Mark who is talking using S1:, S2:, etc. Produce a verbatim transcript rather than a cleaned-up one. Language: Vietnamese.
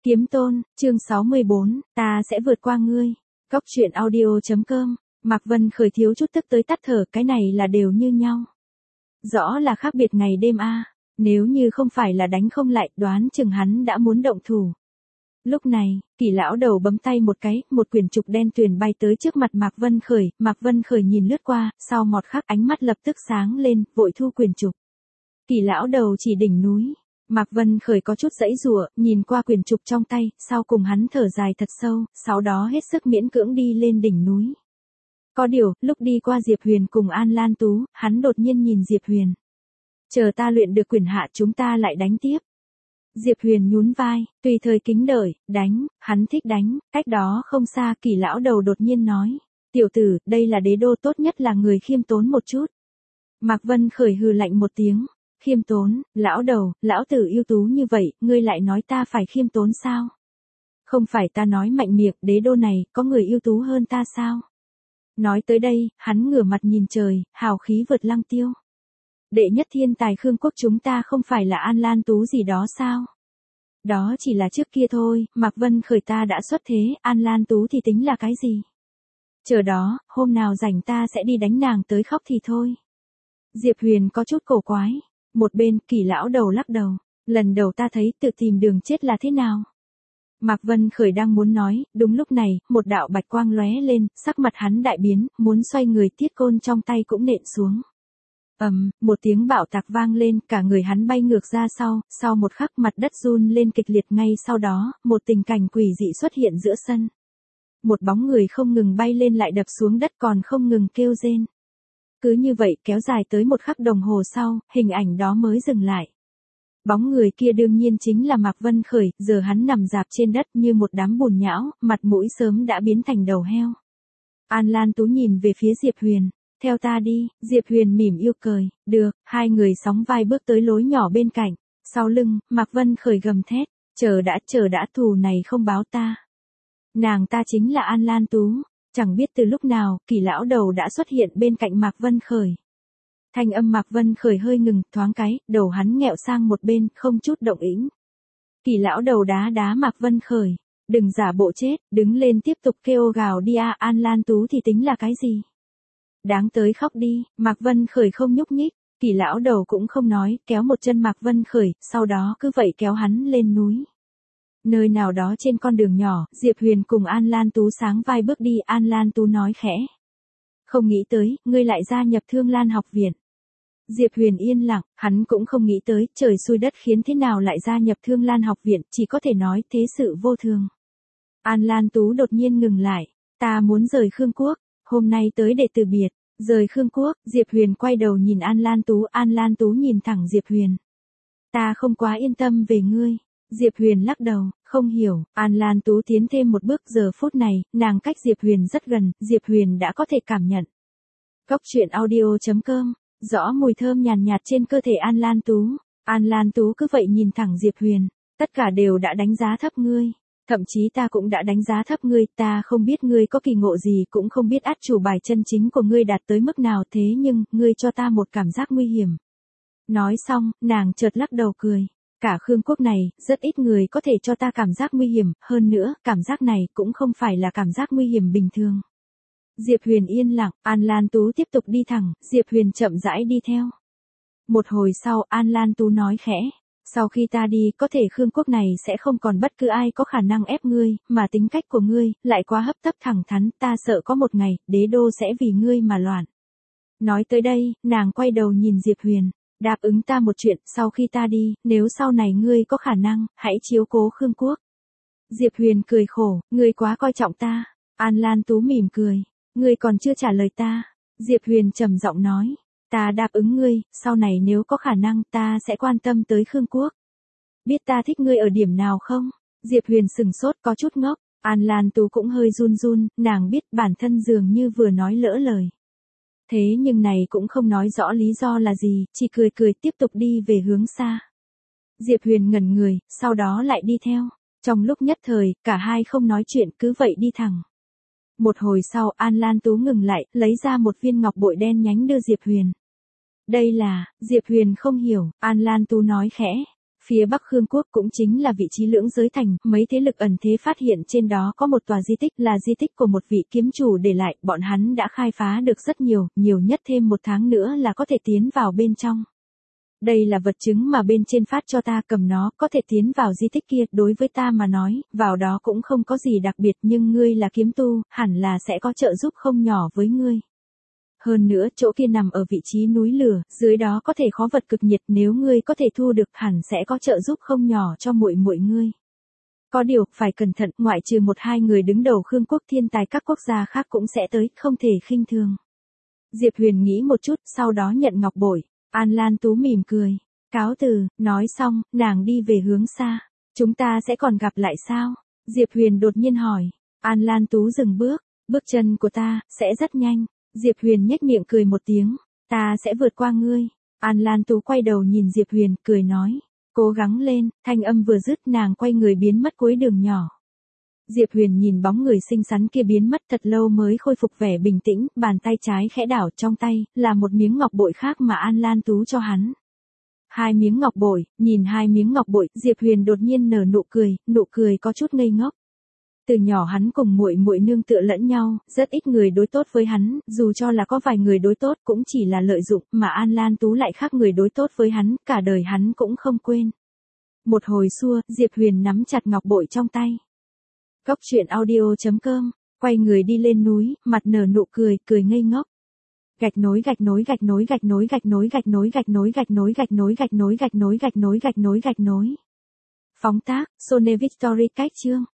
S1: Kiếm Tôn, chương sáu mươi bốn, ta sẽ vượt qua ngươi. Cóc truyện audio chấm com, Mạc Vân Khởi thiếu chút tức tới tắt thở, cái này là đều như nhau. Rõ là khác biệt ngày đêm a, nếu như không phải là đánh không lại, đoán chừng hắn đã muốn động thủ. Lúc này, Kỳ lão đầu bấm tay một cái, một quyển trục đen tuyền bay tới trước mặt Mạc Vân Khởi, Mạc Vân Khởi nhìn lướt qua, sau một khắc ánh mắt lập tức sáng lên, vội thu quyển trục. Kỳ lão đầu chỉ đỉnh núi. Mạc Vân Khởi có chút giãy giụa, nhìn qua quyển trục trong tay, sau cùng hắn thở dài thật sâu, sau đó hết sức miễn cưỡng đi lên đỉnh núi. Có điều, lúc đi qua Diệp Huyền cùng An Lan Tú, hắn đột nhiên nhìn Diệp Huyền. Chờ ta luyện được quyền hạ chúng ta lại đánh tiếp. Diệp Huyền nhún vai, tùy thời kính đợi, đánh, hắn thích đánh, cách đó không xa Kỳ lão đầu đột nhiên nói. Tiểu tử, đây là đế đô, tốt nhất là người khiêm tốn một chút. Mạc Vân Khởi hừ lạnh một tiếng. Khiêm tốn, lão đầu, lão tử ưu tú như vậy, ngươi lại nói ta phải khiêm tốn sao? Không phải ta nói mạnh miệng, đế đô này, có người ưu tú hơn ta sao? Nói tới đây, hắn ngửa mặt nhìn trời, hào khí vượt lăng tiêu. Đệ nhất thiên tài Khương quốc chúng ta không phải là An Lan Tú gì đó sao? Đó chỉ là trước kia thôi, Mạc Vân Khởi ta đã xuất thế, An Lan Tú thì tính là cái gì? Chờ đó, hôm nào rảnh ta sẽ đi đánh nàng tới khóc thì thôi. Diệp Huyền có chút cổ quái. Một bên, Kỳ lão đầu lắc đầu. Lần đầu ta thấy tự tìm đường chết là thế nào? Mạc Vân Khởi đang muốn nói, đúng lúc này, một đạo bạch quang lóe lên, sắc mặt hắn đại biến, muốn xoay người, tiết côn trong tay cũng nện xuống. Ầm, um, một tiếng bạo tạc vang lên, cả người hắn bay ngược ra sau, sau một khắc mặt đất run lên kịch liệt, ngay sau đó, một tình cảnh quỷ dị xuất hiện giữa sân. Một bóng người không ngừng bay lên lại đập xuống đất, còn không ngừng kêu rên. Cứ như vậy kéo dài tới một khắc đồng hồ sau, hình ảnh đó mới dừng lại. Bóng người kia đương nhiên chính là Mạc Vân Khởi, giờ hắn nằm rạp trên đất như một đám bùn nhão, mặt mũi sớm đã biến thành đầu heo. An Lan Tú nhìn về phía Diệp Huyền, theo ta đi, Diệp Huyền mỉm yêu cười, được, hai người sóng vai bước tới lối nhỏ bên cạnh, sau lưng, Mạc Vân Khởi gầm thét, chờ đã, chờ đã, thù này không báo ta. Nàng ta chính là An Lan Tú. Chẳng biết từ lúc nào, Kỳ lão đầu đã xuất hiện bên cạnh Mạc Vân Khởi. Thanh âm Mạc Vân Khởi hơi ngừng, thoáng cái, đầu hắn nghẹo sang một bên, không chút động ĩnh. Kỳ lão đầu đá đá Mạc Vân Khởi. Đừng giả bộ chết, đứng lên tiếp tục kêu gào đi a, An Lan Tú thì tính là cái gì? Đáng tới khóc đi, Mạc Vân Khởi không nhúc nhích, Kỳ lão đầu cũng không nói, kéo một chân Mạc Vân Khởi, sau đó cứ vậy kéo hắn lên núi. Nơi nào đó trên con đường nhỏ, Diệp Huyền cùng An Lan Tú sáng vai bước đi, An Lan Tú nói khẽ. Không nghĩ tới, ngươi lại gia nhập Thương Lan học viện. Diệp Huyền yên lặng, hắn cũng không nghĩ tới, trời xui đất khiến thế nào lại gia nhập Thương Lan học viện, chỉ có thể nói thế sự vô thường. An Lan Tú đột nhiên ngừng lại, ta muốn rời Khương quốc, hôm nay tới để từ biệt, rời Khương quốc, Diệp Huyền quay đầu nhìn An Lan Tú, An Lan Tú nhìn thẳng Diệp Huyền. Ta không quá yên tâm về ngươi. Diệp Huyền lắc đầu, không hiểu, An Lan Tú tiến thêm một bước, giờ phút này, nàng cách Diệp Huyền rất gần, Diệp Huyền đã có thể cảm nhận. Cóc truyện audio chấm com, rõ mùi thơm nhàn nhạt trên cơ thể An Lan Tú, An Lan Tú cứ vậy nhìn thẳng Diệp Huyền, tất cả đều đã đánh giá thấp ngươi, thậm chí ta cũng đã đánh giá thấp ngươi, ta không biết ngươi có kỳ ngộ gì, cũng không biết át chủ bài chân chính của ngươi đạt tới mức nào, thế nhưng, ngươi cho ta một cảm giác nguy hiểm. Nói xong, nàng chợt lắc đầu cười. Cả Khương quốc này, rất ít người có thể cho ta cảm giác nguy hiểm, hơn nữa, cảm giác này cũng không phải là cảm giác nguy hiểm bình thường. Diệp Huyền yên lặng, An Lan Tú tiếp tục đi thẳng, Diệp Huyền chậm rãi đi theo. Một hồi sau, An Lan Tú nói khẽ, sau khi ta đi, có thể Khương quốc này sẽ không còn bất cứ ai có khả năng ép ngươi, mà tính cách của ngươi, lại quá hấp tấp thẳng thắn, ta sợ có một ngày, đế đô sẽ vì ngươi mà loạn. Nói tới đây, nàng quay đầu nhìn Diệp Huyền. Đáp ứng ta một chuyện, sau khi ta đi, nếu sau này ngươi có khả năng, hãy chiếu cố Khương quốc. Diệp Huyền cười khổ, ngươi quá coi trọng ta. An Lan Tú mỉm cười, ngươi còn chưa trả lời ta. Diệp Huyền trầm giọng nói, ta đáp ứng ngươi, sau này nếu có khả năng ta sẽ quan tâm tới Khương quốc. Biết ta thích ngươi ở điểm nào không? Diệp Huyền sừng sốt có chút ngốc, An Lan Tú cũng hơi run run, nàng biết bản thân dường như vừa nói lỡ lời. Thế nhưng này cũng không nói rõ lý do là gì, chỉ cười cười tiếp tục đi về hướng xa. Diệp Huyền ngẩn người, sau đó lại đi theo. Trong lúc nhất thời, cả hai không nói chuyện, cứ vậy đi thẳng. Một hồi sau, An Lan Tú ngừng lại, lấy ra một viên ngọc bội đen nhánh đưa Diệp Huyền. Đây là, Diệp Huyền không hiểu, An Lan Tú nói khẽ. Phía Bắc Khương Quốc cũng chính là vị trí lưỡng giới thành, mấy thế lực ẩn thế phát hiện trên đó có một tòa di tích là di tích của một vị kiếm chủ để lại, bọn hắn đã khai phá được rất nhiều, nhiều nhất thêm một tháng nữa là có thể tiến vào bên trong. Đây là vật chứng mà bên trên phát cho ta, cầm nó, có thể tiến vào di tích kia, đối với ta mà nói, vào đó cũng không có gì đặc biệt nhưng ngươi là kiếm tu, hẳn là sẽ có trợ giúp không nhỏ với ngươi. Hơn nữa chỗ kia nằm ở vị trí núi lửa, dưới đó có thể khó vật cực nhiệt, nếu ngươi có thể thu được hẳn sẽ có trợ giúp không nhỏ cho muội muội ngươi. Có điều, phải cẩn thận, ngoại trừ một hai người đứng đầu Khương Quốc, thiên tài các quốc gia khác cũng sẽ tới, không thể khinh thường. Diệp Huyền nghĩ một chút, sau đó nhận ngọc bội. An Lan Tú mỉm cười, cáo từ, nói xong, nàng đi về hướng xa. Chúng ta sẽ còn gặp lại sao? Diệp Huyền đột nhiên hỏi. An Lan Tú dừng bước, bước chân của ta, sẽ rất nhanh. Diệp Huyền nhếch miệng cười một tiếng, ta sẽ vượt qua ngươi. An Lan Tú quay đầu nhìn Diệp Huyền, cười nói, cố gắng lên, thanh âm vừa dứt nàng quay người biến mất cuối đường nhỏ. Diệp Huyền nhìn bóng người xinh xắn kia biến mất thật lâu mới khôi phục vẻ bình tĩnh, bàn tay trái khẽ đảo, trong tay là một miếng ngọc bội khác mà An Lan Tú cho hắn. Hai miếng ngọc bội, nhìn hai miếng ngọc bội, Diệp Huyền đột nhiên nở nụ cười, nụ cười có chút ngây ngốc. Từ nhỏ hắn cùng muội muội nương tựa lẫn nhau, rất ít người đối tốt với hắn, dù cho là có vài người đối tốt cũng chỉ là lợi dụng, mà An Lan Tú lại khác người đối tốt với hắn, cả đời hắn cũng không quên. Một hồi xua, Diệp Huyền nắm chặt ngọc bội trong tay. Cốc truyện audio chấm com, quay người đi lên núi, mặt nở nụ cười, cười ngây ngốc. Gạch nối gạch nối gạch nối gạch nối gạch nối gạch nối gạch nối gạch nối gạch nối gạch nối gạch nối gạch nối gạch nối gạch nối. Phóng tác, Sony Victory cách chương.